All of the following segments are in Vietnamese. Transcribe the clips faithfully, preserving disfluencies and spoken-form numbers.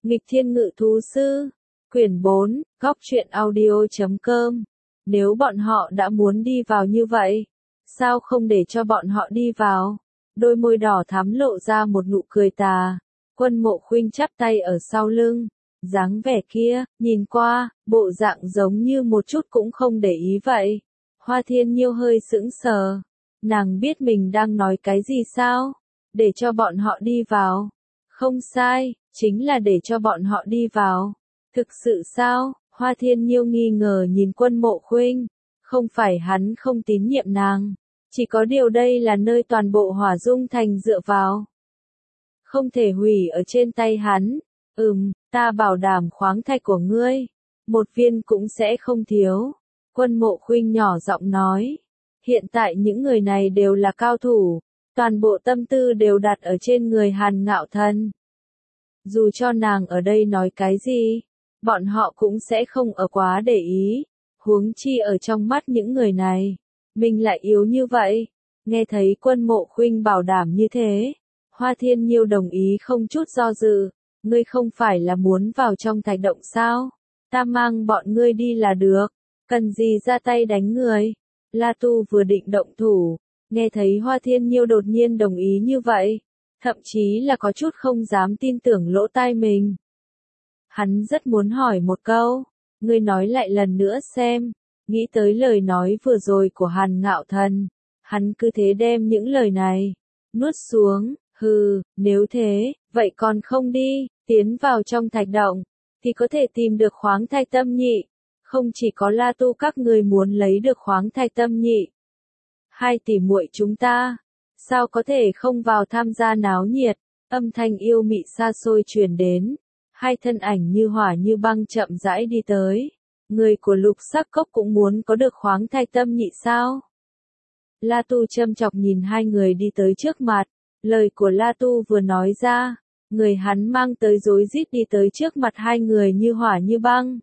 Nghịch Thiên Ngự Thú Sư, quyển bốn, góc truyện audio chấm com. Nếu bọn họ đã muốn đi vào như vậy, sao không để cho bọn họ đi vào? Đôi môi đỏ thắm lộ ra một nụ cười tà. Quân Mộ Khuynh chắp tay ở sau lưng, dáng vẻ kia, nhìn qua, bộ dạng giống như một chút cũng không để ý vậy. Hoa Thiên Nhiêu hơi sững sờ, nàng biết mình đang nói cái gì sao? Để cho bọn họ đi vào. Không sai, chính là để cho bọn họ đi vào. Thực sự sao? Hoa Thiên Nhiêu nghi ngờ nhìn Quân Mộ Khuynh. Không phải hắn không tín nhiệm nàng, chỉ có điều đây là nơi toàn bộ Hỏa Dung Thành dựa vào. Không thể hủy ở trên tay hắn. Ừm, ta bảo đảm khoáng thạch của ngươi, một viên cũng sẽ không thiếu. Quân Mộ Khuynh nhỏ giọng nói. Hiện tại những người này đều là cao thủ, toàn bộ tâm tư đều đặt ở trên người Hàn Ngạo Thần. Dù cho nàng ở đây nói cái gì, bọn họ cũng sẽ không ở quá để ý. Huống chi ở trong mắt những người này, mình lại yếu như vậy. Nghe thấy Quân Mộ Khuynh bảo đảm như thế, Hoa Thiên Nhiêu đồng ý không chút do dự. Ngươi không phải là muốn vào trong thạch động sao? Ta mang bọn ngươi đi là được, cần gì ra tay đánh người? La Tu vừa định động thủ, nghe thấy Hoa Thiên Nhiêu đột nhiên đồng ý như vậy, thậm chí là có chút không dám tin tưởng lỗ tai mình. Hắn rất muốn hỏi một câu, ngươi nói lại lần nữa xem. Nghĩ tới lời nói vừa rồi của Hàn Ngạo Thần, hắn cứ thế đem những lời này nuốt xuống. Hừ, nếu thế, vậy còn không đi, tiến vào trong thạch động, thì có thể tìm được khoáng thạch tâm nhị. Không chỉ có La Tu các người muốn lấy được khoáng thạch tâm nhị. Hai tỷ muội chúng ta, sao có thể không vào tham gia náo nhiệt? Âm thanh yêu mị xa xôi truyền đến, hai thân ảnh như hỏa như băng chậm rãi đi tới. Người của Lục Sắc Cốc cũng muốn có được khoáng thạch tâm nhị sao? La Tu châm chọc nhìn hai người đi tới trước mặt. Lời của La Tu vừa nói ra, người hắn mang tới rối rít đi tới trước mặt hai người như hỏa như băng.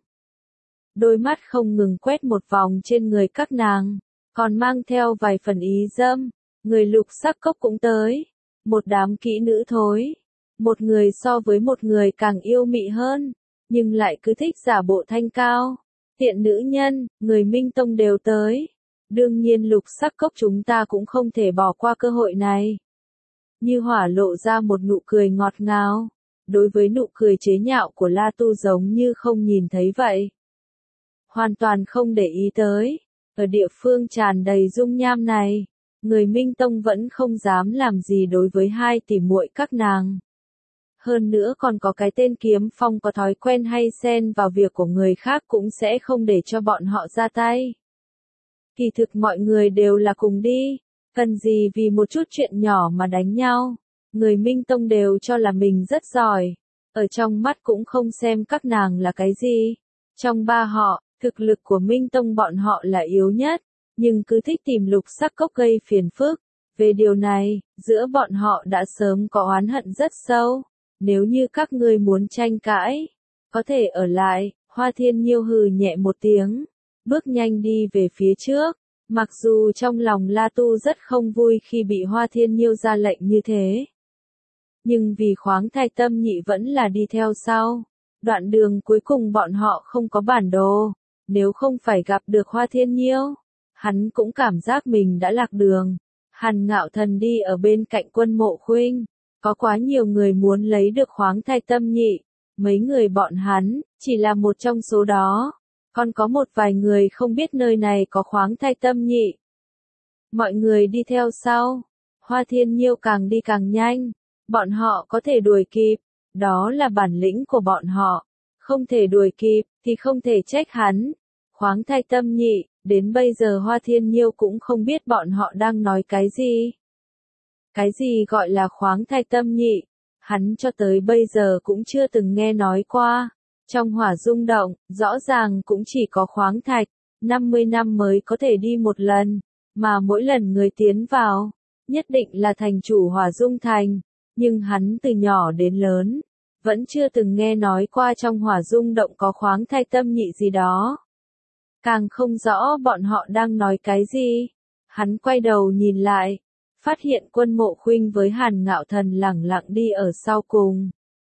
Đôi mắt không ngừng quét một vòng trên người các nàng, còn mang theo vài phần ý dâm. Người Lục Sắc Cốc cũng tới, một đám kỹ nữ thối, một người so với một người càng yêu mị hơn, nhưng lại cứ thích giả bộ thanh cao. Tiện nữ nhân, người Minh Tông đều tới. Đương nhiên Lục Sắc Cốc chúng ta cũng không thể bỏ qua cơ hội này. Như hỏa lộ ra một nụ cười ngọt ngào, đối với nụ cười chế nhạo của La Tu giống như không nhìn thấy vậy. Hoàn toàn không để ý tới, ở địa phương tràn đầy dung nham này, người Minh Tông vẫn không dám làm gì đối với hai tỷ muội các nàng. Hơn nữa còn có cái tên Kiếm Phong có thói quen hay xen vào việc của người khác cũng sẽ không để cho bọn họ ra tay. Kỳ thực mọi người đều là cùng đi. Cần gì vì một chút chuyện nhỏ mà đánh nhau? Người Minh Tông đều cho là mình rất giỏi. Ở trong mắt cũng không xem các nàng là cái gì. Trong ba họ, thực lực của Minh Tông bọn họ là yếu nhất. Nhưng cứ thích tìm Lục Sắc Cốc gây phiền phức. Về điều này, giữa bọn họ đã sớm có oán hận rất sâu. Nếu như các ngươi muốn tranh cãi, có thể ở lại. Hoa Thiên Nhiêu hừ nhẹ một tiếng, bước nhanh đi về phía trước. Mặc dù trong lòng La Tu rất không vui khi bị Hoa Thiên Nhiêu ra lệnh như thế. Nhưng vì khoáng thạch tâm nhị vẫn là đi theo sau. Đoạn đường cuối cùng bọn họ không có bản đồ. Nếu không phải gặp được Hoa Thiên Nhiêu, hắn cũng cảm giác mình đã lạc đường. Hàn Ngạo Thần đi ở bên cạnh Quân Mộ Khuynh. Có quá nhiều người muốn lấy được khoáng thạch tâm nhị. Mấy người bọn hắn, chỉ là một trong số đó. Còn có một vài người không biết nơi này có khoáng thạch tâm nhị. Mọi người đi theo sau. Hoa Thiên Nhiêu càng đi càng nhanh. Bọn họ có thể đuổi kịp. Đó là bản lĩnh của bọn họ. Không thể đuổi kịp, thì không thể trách hắn. Khoáng thạch tâm nhị, đến bây giờ Hoa Thiên Nhiêu cũng không biết bọn họ đang nói cái gì. Cái gì gọi là khoáng thạch tâm nhị? Hắn cho tới bây giờ cũng chưa từng nghe nói qua. Trong Hỏa Dung Động, rõ ràng cũng chỉ có khoáng thạch, năm mươi năm mới có thể đi một lần, mà mỗi lần người tiến vào, nhất định là thành chủ Hỏa Dung Thành, nhưng hắn từ nhỏ đến lớn, vẫn chưa từng nghe nói qua trong Hỏa Dung Động có khoáng thạch tâm nhị gì đó. Càng không rõ bọn họ đang nói cái gì. Hắn quay đầu nhìn lại, phát hiện Quân Mộ Khuynh với Hàn Ngạo Thần lẳng lặng đi ở sau cùng.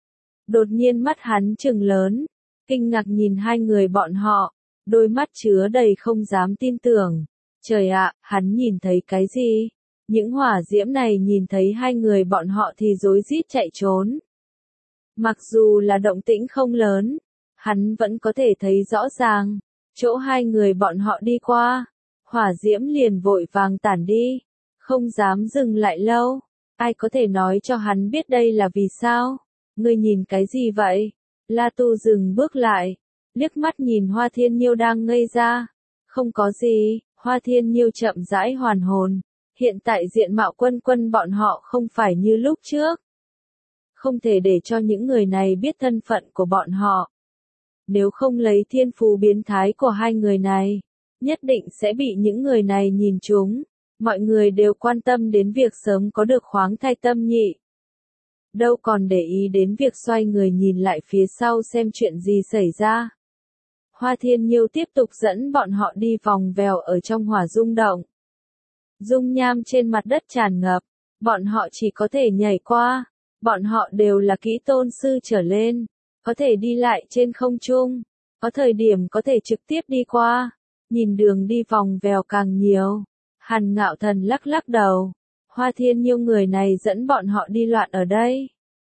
Đột nhiên mắt hắn trừng lớn, kinh ngạc nhìn hai người bọn họ, đôi mắt chứa đầy không dám tin tưởng. Trời ạ, hắn nhìn thấy cái gì? Những hỏa diễm này nhìn thấy hai người bọn họ thì rối rít chạy trốn. Mặc dù là động tĩnh không lớn, hắn vẫn có thể thấy rõ ràng, chỗ hai người bọn họ đi qua, hỏa diễm liền vội vàng tản đi, không dám dừng lại lâu. Ai có thể nói cho hắn biết đây là vì sao? Ngươi nhìn cái gì vậy? La Tu dừng bước lại, liếc mắt nhìn Hoa Thiên Nhiêu đang ngây ra. Không có gì, Hoa Thiên Nhiêu chậm rãi hoàn hồn. Hiện tại diện mạo Quân Quân bọn họ không phải như lúc trước. Không thể để cho những người này biết thân phận của bọn họ. Nếu không lấy thiên phú biến thái của hai người này, nhất định sẽ bị những người này nhìn trúng. Mọi người đều quan tâm đến việc sớm có được khoáng thai tâm nhị. Đâu còn để ý đến việc xoay người nhìn lại phía sau xem chuyện gì xảy ra. Hoa Thiên Nhiêu tiếp tục dẫn bọn họ đi vòng vèo ở trong hỏa rung động. Dung nham trên mặt đất tràn ngập, bọn họ chỉ có thể nhảy qua, bọn họ đều là kỹ tôn sư trở lên, có thể đi lại trên không trung, có thời điểm có thể trực tiếp đi qua, nhìn đường đi vòng vèo càng nhiều. Hàn Ngạo Thần lắc lắc đầu, Hoa Thiên Nhiêu người này dẫn bọn họ đi loạn ở đây.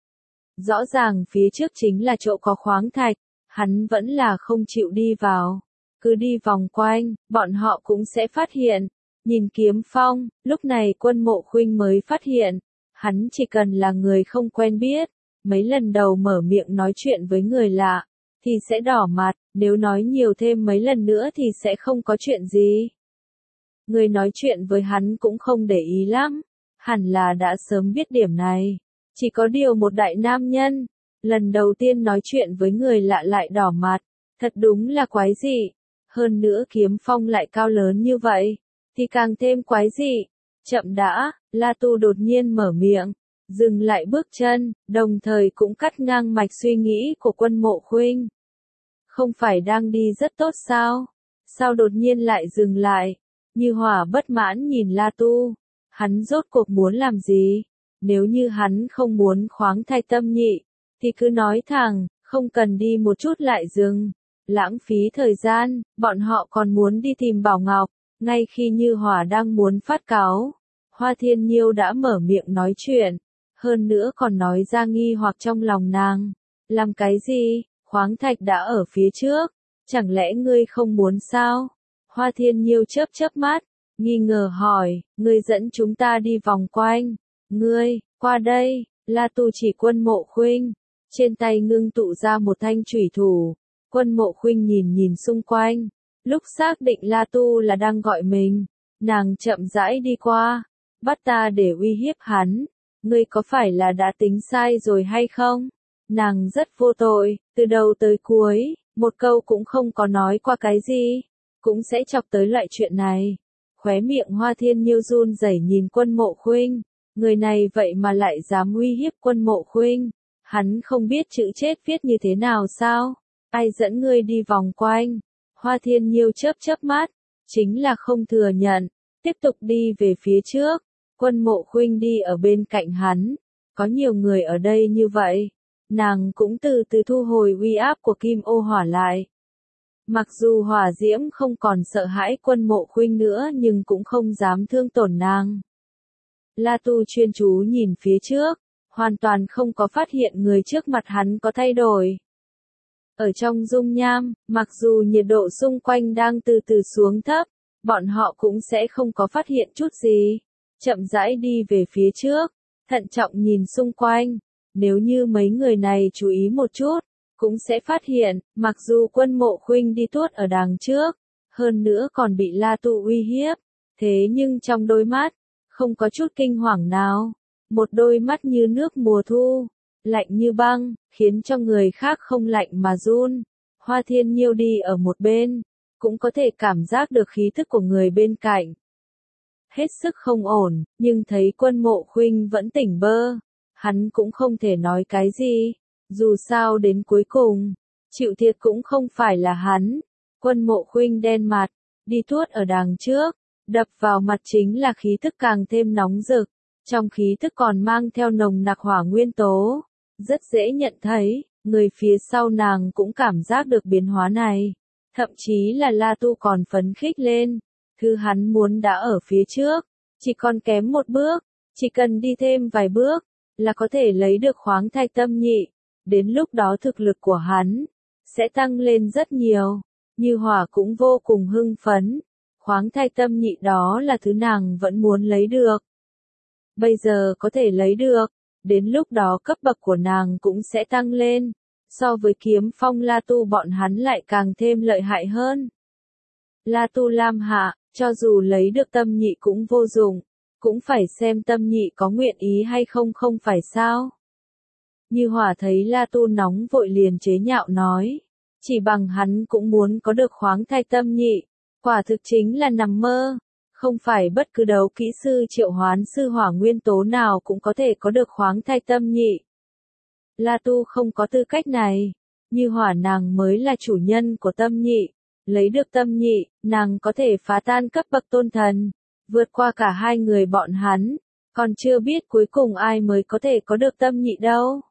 Rõ ràng phía trước chính là chỗ có khoáng thạch, hắn vẫn là không chịu đi vào, cứ đi vòng quanh, bọn họ cũng sẽ phát hiện. Nhìn Kiếm Phong, lúc này Quân Mộ Khuynh mới phát hiện, hắn chỉ cần là người không quen biết, mấy lần đầu mở miệng nói chuyện với người lạ, thì sẽ đỏ mặt, nếu nói nhiều thêm mấy lần nữa thì sẽ không có chuyện gì. Người nói chuyện với hắn cũng không để ý lắm, hẳn là đã sớm biết điểm này. Chỉ có điều một đại nam nhân, lần đầu tiên nói chuyện với người lạ lại đỏ mặt, thật đúng là quái dị. Hơn nữa Kiếm Phong lại cao lớn như vậy, thì càng thêm quái dị. Chậm đã, La Tu đột nhiên mở miệng, dừng lại bước chân, đồng thời cũng cắt ngang mạch suy nghĩ của Quân Mộ Khuynh. Không phải đang đi rất tốt sao? Sao đột nhiên lại dừng lại? Như Hỏa bất mãn nhìn La Tu, hắn rốt cuộc muốn làm gì? Nếu như hắn không muốn khoáng thai tâm nhị, thì cứ nói thẳng, không cần đi một chút lại dừng. Lãng phí thời gian, bọn họ còn muốn đi tìm Bảo Ngọc. Ngay khi Như Hỏa đang muốn phát cáu, Hoa Thiên Nhiêu đã mở miệng nói chuyện, hơn nữa còn nói ra nghi hoặc trong lòng nàng. Làm cái gì? Khoáng thạch đã ở phía trước, chẳng lẽ ngươi không muốn sao? Hoa Thiên Nhiêu chớp chớp mắt, nghi ngờ hỏi, ngươi dẫn chúng ta đi vòng quanh. Ngươi, qua đây, La Tu chỉ Quân Mộ Khuynh, trên tay ngưng tụ ra một thanh chủy thủ. Quân Mộ Khuynh nhìn nhìn xung quanh, lúc xác định La Tu là đang gọi mình, nàng chậm rãi đi qua, bắt ta để uy hiếp hắn. Ngươi có phải là đã tính sai rồi hay không? Nàng rất vô tội, từ đầu tới cuối, một câu cũng không có nói qua cái gì, cũng sẽ chọc tới loại chuyện này. Khóe miệng Hoa Thiên Nhiêu run rẩy nhìn Quân Mộ Khuynh, người này vậy mà lại dám uy hiếp Quân Mộ Khuynh, hắn không biết chữ chết viết như thế nào sao? Ai dẫn ngươi đi vòng quanh? Hoa Thiên Nhiêu chớp chớp mắt, chính là không thừa nhận, tiếp tục đi về phía trước. Quân Mộ Khuynh đi ở bên cạnh hắn, có nhiều người ở đây như vậy, nàng cũng từ từ thu hồi uy áp của Kim Ô Hỏa lại. Mặc dù hỏa diễm không còn sợ hãi Quân Mộ Khuynh nữa nhưng cũng không dám thương tổn nàng. La Tu chuyên chú nhìn phía trước, hoàn toàn không có phát hiện người trước mặt hắn có thay đổi. Ở trong dung nham, mặc dù nhiệt độ xung quanh đang từ từ xuống thấp, bọn họ cũng sẽ không có phát hiện chút gì. Chậm rãi đi về phía trước, thận trọng nhìn xung quanh. Nếu như mấy người này chú ý một chút, cũng sẽ phát hiện, mặc dù Quân Mộ Khuynh đi tuốt ở đằng trước, hơn nữa còn bị La Tu uy hiếp, thế nhưng trong đôi mắt, không có chút kinh hoàng nào. Một đôi mắt như nước mùa thu, lạnh như băng, khiến cho người khác không lạnh mà run. Hoa Thiên Nhiêu đi ở một bên, cũng có thể cảm giác được khí thức của người bên cạnh. Hết sức không ổn, nhưng thấy Quân Mộ Khuynh vẫn tỉnh bơ, hắn cũng không thể nói cái gì, dù sao đến cuối cùng, chịu thiệt cũng không phải là hắn. Quân Mộ Khuynh đen mặt, đi tuốt ở đằng trước, đập vào mặt chính là khí thức càng thêm nóng rực, trong khí thức còn mang theo nồng nặc hỏa nguyên tố, Rất dễ nhận thấy, người phía sau nàng cũng cảm giác được biến hóa này. Thậm chí là La Tu còn phấn khích lên. Thứ hắn muốn đã ở phía trước, chỉ còn kém một bước, chỉ cần đi thêm vài bước, là có thể lấy được khoáng thạch tâm nhị. Đến lúc đó thực lực của hắn sẽ tăng lên rất nhiều. Như Hỏa cũng vô cùng hưng phấn. Khoáng thạch tâm nhị đó là thứ nàng vẫn muốn lấy được. Bây giờ có thể lấy được, đến lúc đó cấp bậc của nàng cũng sẽ tăng lên. So với Kiếm Phong La Tu bọn hắn lại càng thêm lợi hại hơn. La Tu Lam Hạ, cho dù lấy được tâm nhị cũng vô dụng, cũng phải xem tâm nhị có nguyện ý hay không không phải sao. Như Hỏa thấy La Tu nóng vội liền chế nhạo nói, chỉ bằng hắn cũng muốn có được khoáng thạch tâm nhị, quả thực chính là nằm mơ, không phải bất cứ đấu kỹ sư triệu hoán sư hỏa nguyên tố nào cũng có thể có được khoáng thạch tâm nhị. La Tu không có tư cách này, Như Hỏa nàng mới là chủ nhân của tâm nhị, lấy được tâm nhị, nàng có thể phá tan cấp bậc tôn thần, vượt qua cả hai người bọn hắn, còn chưa biết cuối cùng ai mới có thể có được tâm nhị đâu.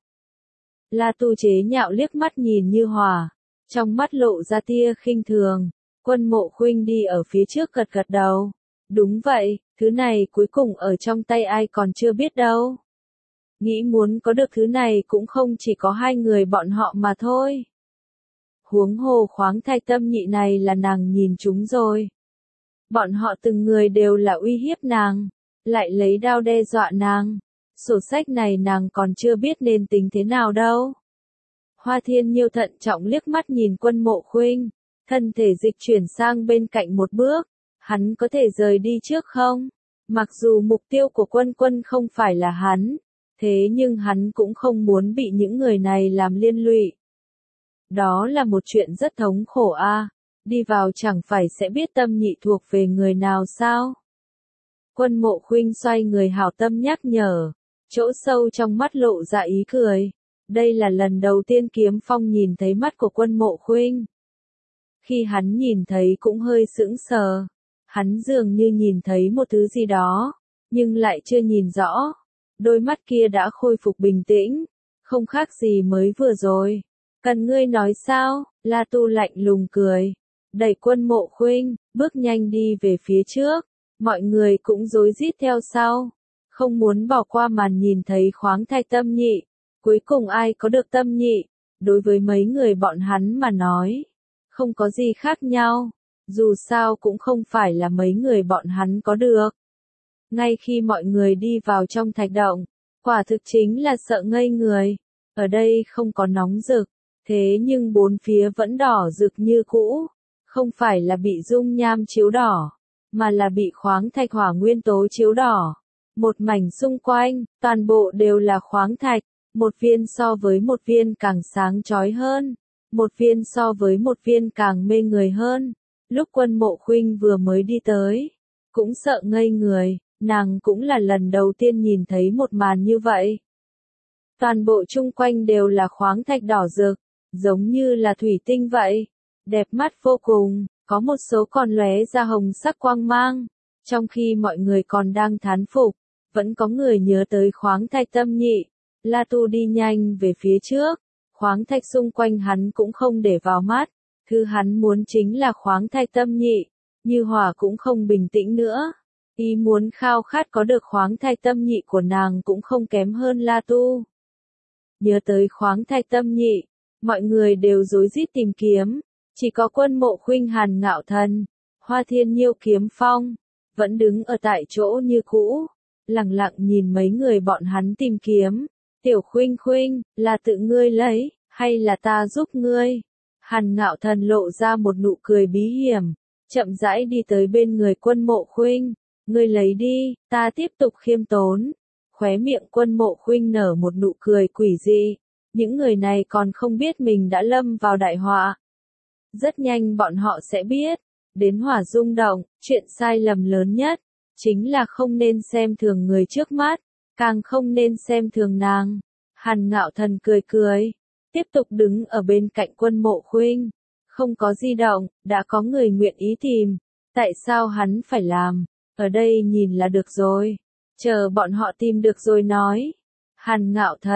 La Tu chế nhạo liếc mắt nhìn Như Hỏa, trong mắt lộ ra tia khinh thường. Quân Mộ Khuynh đi ở phía trước gật gật đầu. Đúng vậy, thứ này cuối cùng ở trong tay ai còn chưa biết đâu. Nghĩ muốn có được thứ này cũng không chỉ có hai người bọn họ mà thôi. Huống hồ khoáng thạch tâm nhị này là nàng nhìn chúng rồi. Bọn họ từng người đều là uy hiếp nàng, lại lấy đao đe dọa nàng. Sổ sách này nàng còn chưa biết nên tính thế nào đâu. Hoa Thiên Nhiêu thận trọng liếc mắt nhìn Quân Mộ Khuynh, thân thể dịch chuyển sang bên cạnh một bước, hắn có thể rời đi trước không? Mặc dù mục tiêu của Quân Quân không phải là hắn, thế nhưng hắn cũng không muốn bị những người này làm liên lụy. Đó là một chuyện rất thống khổ a, à. Đi vào chẳng phải sẽ biết tâm nhị thuộc về người nào sao? Quân Mộ Khuynh xoay người hảo tâm nhắc nhở, chỗ sâu trong mắt lộ ra ý cười. Đây là lần đầu tiên Kiếm Phong nhìn thấy mắt của Quân Mộ Khuynh. Khi hắn nhìn thấy cũng hơi sững sờ. Hắn dường như nhìn thấy một thứ gì đó, nhưng lại chưa nhìn rõ. Đôi mắt kia đã khôi phục bình tĩnh, không khác gì mới vừa rồi. Cần ngươi nói sao? La Tu lạnh lùng cười, đẩy Quân Mộ Khuynh, bước nhanh đi về phía trước. Mọi người cũng rối rít theo sau, không muốn bỏ qua màn nhìn thấy khoáng thạch tâm nhị. Cuối cùng ai có được tâm nhị, đối với mấy người bọn hắn mà nói, không có gì khác nhau, dù sao cũng không phải là mấy người bọn hắn có được. Ngay khi mọi người đi vào trong thạch động, quả thực chính là sợ ngây người, ở đây không có nóng rực, thế nhưng bốn phía vẫn đỏ rực như cũ, không phải là bị dung nham chiếu đỏ, mà là bị khoáng thạch hỏa nguyên tố chiếu đỏ. Một mảnh xung quanh, toàn bộ đều là khoáng thạch. Một viên so với một viên càng sáng chói hơn, một viên so với một viên càng mê người hơn. Lúc Quân Mộ Khuynh vừa mới đi tới, cũng sợ ngây người, nàng cũng là lần đầu tiên nhìn thấy một màn như vậy. Toàn bộ chung quanh đều là khoáng thạch đỏ rực, giống như là thủy tinh vậy, đẹp mắt vô cùng, có một số còn lóe ra hồng sắc quang mang. Trong khi mọi người còn đang thán phục, vẫn có người nhớ tới khoáng thạch tâm nhị. La Tu đi nhanh về phía trước, khoáng thạch xung quanh hắn cũng không để vào mắt, thứ hắn muốn chính là khoáng thạch tâm nhị. Như Hỏa cũng không bình tĩnh nữa, ý muốn khao khát có được khoáng thạch tâm nhị của nàng cũng không kém hơn La Tu. Nhớ tới khoáng thạch tâm nhị, mọi người đều rối rít tìm kiếm, chỉ có Quân Mộ Khuynh Hàn Ngạo Thần, Hoa Thiên Nhiêu Kiếm Phong, vẫn đứng ở tại chỗ như cũ, lặng lặng nhìn mấy người bọn hắn tìm kiếm. Tiểu Khuynh Khuynh, là tự ngươi lấy, hay là ta giúp ngươi? Hàn Ngạo Thần lộ ra một nụ cười bí hiểm, chậm rãi đi tới bên người Quân Mộ Khuynh. Ngươi lấy đi, ta tiếp tục khiêm tốn. Khóe miệng Quân Mộ Khuynh nở một nụ cười quỷ dị. Những người này còn không biết mình đã lâm vào đại họa. Rất nhanh bọn họ sẽ biết. Đến hỏa rung động, chuyện sai lầm lớn nhất, chính là không nên xem thường người trước mắt. Càng không nên xem thường nàng. Hàn Ngạo Thần cười cười, tiếp tục đứng ở bên cạnh Quân Mộ Khuynh. Không có di động, đã có người nguyện ý tìm. Tại sao hắn phải làm? Ở đây nhìn là được rồi. Chờ bọn họ tìm được rồi nói. Hàn Ngạo Thần,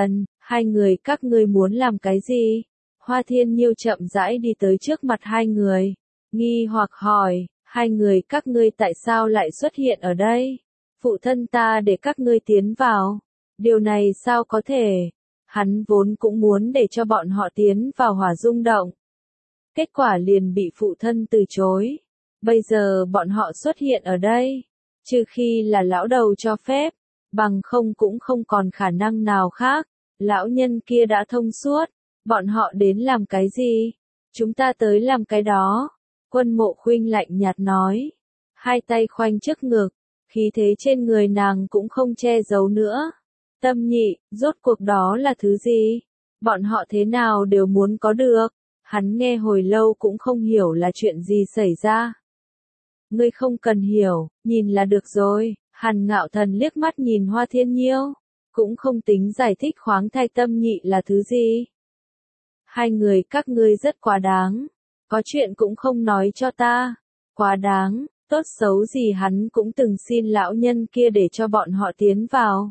Hai người các ngươi muốn làm cái gì? Hoa Thiên Nhiêu chậm rãi đi tới trước mặt hai người, nghi hoặc hỏi, hai người các ngươi tại sao lại xuất hiện ở đây? Phụ thân ta để các ngươi tiến vào. Điều này sao có thể? Hắn vốn cũng muốn để cho bọn họ tiến vào hỏa dung động. Kết quả liền bị phụ thân từ chối. Bây giờ bọn họ xuất hiện ở đây, trừ khi là lão đầu cho phép, bằng không cũng không còn khả năng nào khác. Lão nhân kia đã thông suốt, bọn họ đến làm cái gì? Chúng ta tới làm cái đó. Quân Mộ Khuynh lạnh nhạt nói, hai tay khoanh trước ngực, khí thế trên người nàng cũng không che giấu nữa. Tâm nhị, rốt cuộc đó là thứ gì? Bọn họ thế nào đều muốn có được. Hắn nghe hồi lâu cũng không hiểu là chuyện gì xảy ra. Ngươi không cần hiểu, nhìn là được rồi. Hàn Ngạo Thần liếc mắt nhìn Hoa Thiên Nhiêu, cũng không tính giải thích khoáng thai tâm nhị là thứ gì. Hai người các ngươi rất quá đáng, có chuyện cũng không nói cho ta. Quá đáng, tốt xấu gì hắn cũng từng xin lão nhân kia để cho bọn họ tiến vào.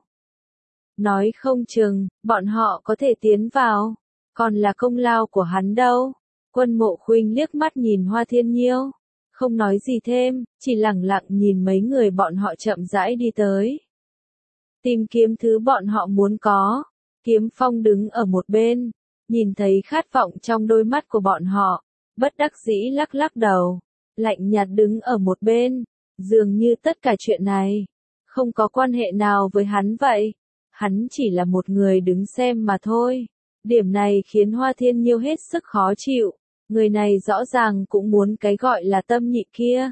Nói không chừng, bọn họ có thể tiến vào, còn là công lao của hắn đâu. Quân Mộ Khuynh liếc mắt nhìn Hoa Thiên Nhiêu, không nói gì thêm, chỉ lẳng lặng nhìn mấy người bọn họ chậm rãi đi tới. Tìm kiếm thứ bọn họ muốn có. Kiếm Phong đứng ở một bên, nhìn thấy khát vọng trong đôi mắt của bọn họ, bất đắc dĩ lắc lắc đầu, lạnh nhạt đứng ở một bên, dường như tất cả chuyện này không có quan hệ nào với hắn vậy. Hắn chỉ là một người đứng xem mà thôi. Điểm này khiến Hoa Thiên Nhiêu hết sức khó chịu. Người này rõ ràng cũng muốn cái gọi là tâm nhị kia.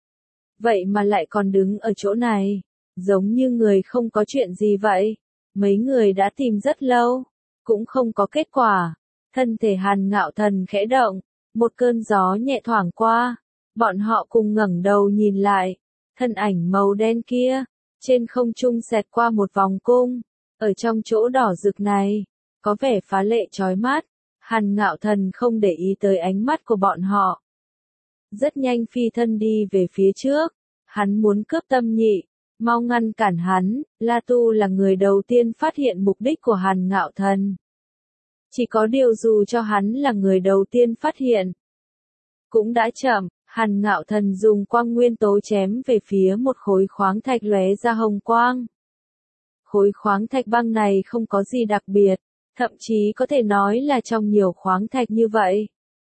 Vậy mà lại còn đứng ở chỗ này, giống như người không có chuyện gì vậy. Mấy người đã tìm rất lâu, cũng không có kết quả. Thân thể Hàn Ngạo Thần khẽ động, một cơn gió nhẹ thoảng qua. Bọn họ cùng ngẩng đầu nhìn lại, thân ảnh màu đen kia, trên không trung xẹt qua một vòng cung. Ở trong chỗ đỏ rực này, có vẻ phá lệ chói mắt. Hàn Ngạo Thần không để ý tới ánh mắt của bọn họ. Rất nhanh phi thân đi về phía trước. Hắn muốn cướp tâm nhị. Mau ngăn cản hắn. La Tu là người đầu tiên phát hiện mục đích của Hàn Ngạo Thần. Chỉ có điều dù cho hắn là người đầu tiên phát hiện, cũng đã chậm. Hàn Ngạo Thần dùng quang nguyên tố chém về phía một khối khoáng thạch lóe ra hồng quang. Khối khoáng thạch băng này không có gì đặc biệt, thậm chí có thể nói là trong nhiều khoáng thạch như vậy.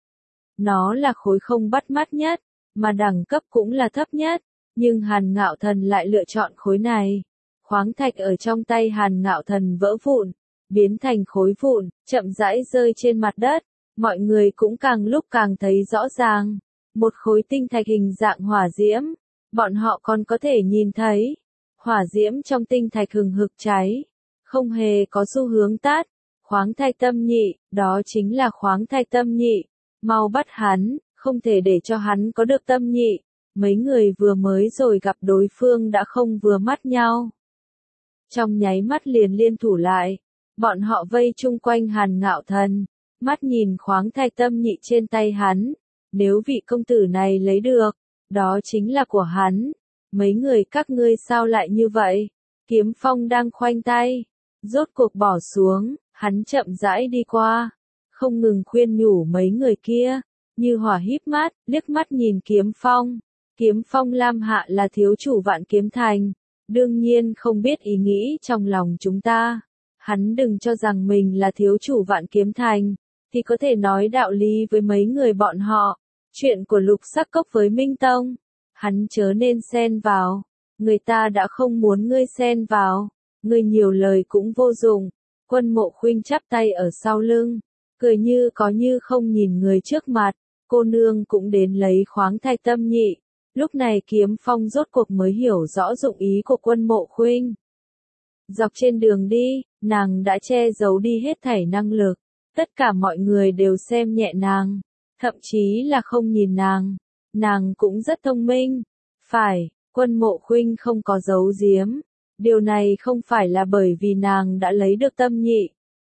Nó là khối không bắt mắt nhất, mà đẳng cấp cũng là thấp nhất, nhưng Hàn Ngạo Thần lại lựa chọn khối này. Khoáng thạch ở trong tay Hàn Ngạo Thần vỡ vụn, biến thành khối vụn, chậm rãi rơi trên mặt đất. Mọi người cũng càng lúc càng thấy rõ ràng. Một khối tinh thạch hình dạng hỏa diễm, bọn họ còn có thể nhìn thấy. Hỏa diễm trong tinh thạch hừng hực cháy, không hề có xu hướng tắt. Khoáng thạch tâm nhị, đó chính là khoáng thạch tâm nhị. Mau bắt hắn, không thể để cho hắn có được tâm nhị. Mấy người vừa mới rồi gặp đối phương đã không vừa mắt nhau. Trong nháy mắt liền liên thủ lại, bọn họ vây chung quanh Hàn Ngạo Thần, mắt nhìn khoáng thạch tâm nhị trên tay hắn. Nếu vị công tử này lấy được, đó chính là của hắn. Mấy người các ngươi sao lại như vậy? Kiếm Phong đang khoanh tay, rốt cuộc bỏ xuống, hắn chậm rãi đi qua, không ngừng khuyên nhủ mấy người kia, như hỏa híp mắt, liếc mắt nhìn Kiếm Phong. Kiếm Phong Lam Hạ là thiếu chủ Vạn Kiếm Thành, đương nhiên không biết ý nghĩ trong lòng chúng ta. Hắn đừng cho rằng mình là thiếu chủ Vạn Kiếm Thành, thì có thể nói đạo lý với mấy người bọn họ. Chuyện của Lục Sắc Cốc với Minh Tông, hắn chớ nên xen vào, người ta đã không muốn ngươi xen vào, ngươi nhiều lời cũng vô dụng. Quân Mộ Khuynh chắp tay ở sau lưng, cười như có như không nhìn người trước mặt. Cô nương cũng đến lấy khoáng thạch tâm nhị. Lúc này Kiếm Phong rốt cuộc mới hiểu rõ dụng ý của Quân Mộ Khuynh. Dọc trên đường đi, nàng đã che giấu đi hết thảy năng lực. Tất cả mọi người đều xem nhẹ nàng, thậm chí là không nhìn nàng. Nàng cũng rất thông minh. Phải, Quân Mộ Khuynh không có giấu giếm. Điều này không phải là bởi vì nàng đã lấy được tâm nhị,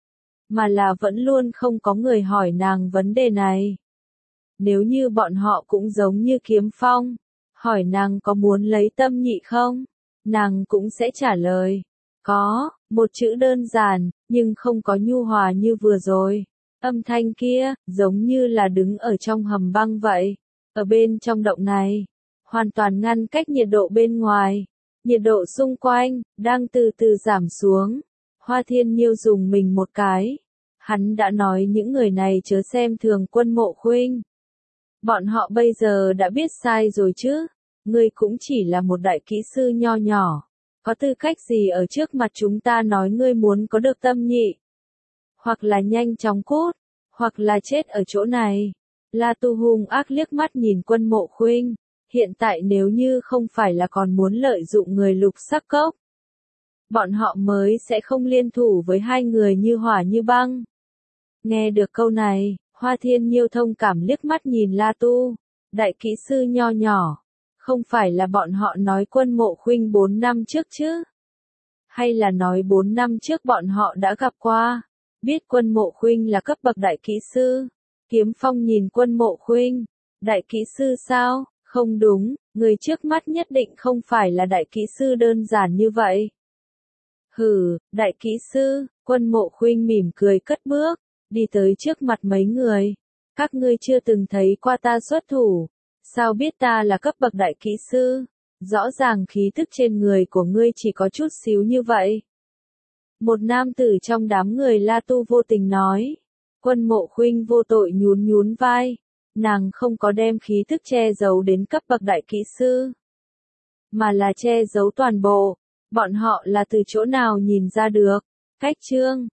mà là vẫn luôn không có người hỏi nàng vấn đề này. Nếu như bọn họ cũng giống như Kiếm Phong, hỏi nàng có muốn lấy tâm nhị không, nàng cũng sẽ trả lời, có, Một chữ đơn giản, nhưng không có nhu hòa như vừa rồi. Âm thanh kia, giống như là đứng ở trong hầm băng vậy. Ở bên trong động này, hoàn toàn ngăn cách nhiệt độ bên ngoài. Nhiệt độ xung quanh, đang từ từ giảm xuống. Hoa Thiên Nhiêu dùng mình một cái. Hắn đã nói những người này chớ xem thường Quân Mộ Khuynh. Bọn họ bây giờ đã biết sai rồi chứ. Ngươi cũng chỉ là một đại kỹ sư nho nhỏ. Có tư cách gì ở trước mặt chúng ta nói ngươi muốn có được tâm nhị? Hoặc là nhanh chóng cút, hoặc là chết ở chỗ này. La Tu hung ác liếc mắt nhìn Quân Mộ Khuynh. Hiện tại nếu như không phải là còn muốn lợi dụng người lục sắc cốc, bọn họ mới sẽ không liên thủ với hai người như hỏa như băng. Nghe được câu này, Hoa Thiên Nhiêu thông cảm liếc mắt nhìn La Tu. Đại kỹ sư nho nhỏ. Không phải là bọn họ nói Quân Mộ Khuynh bốn năm trước chứ? Hay là nói bốn năm trước bọn họ đã gặp qua? Biết Quân Mộ Khuynh là cấp bậc đại kỹ sư. Kiếm Phong nhìn Quân Mộ Khuynh. Đại kỹ sư sao? Không đúng, người trước mắt nhất định không phải là đại kỹ sư đơn giản như vậy. Hừ, đại kỹ sư, Quân Mộ Khuynh mỉm cười cất bước, đi tới trước mặt mấy người. Các ngươi chưa từng thấy qua ta xuất thủ. Sao biết ta là cấp bậc đại kỹ sư? Rõ ràng khí thức trên người của ngươi chỉ có chút xíu như vậy. Một nam tử trong đám người La Tu vô tình nói. Quân Mộ Khuynh vô tội nhún nhún vai. Nàng không có đem khí thức che giấu đến cấp bậc đại kỹ sư, mà là che giấu toàn bộ. Bọn họ là từ chỗ nào nhìn ra được? Cách chương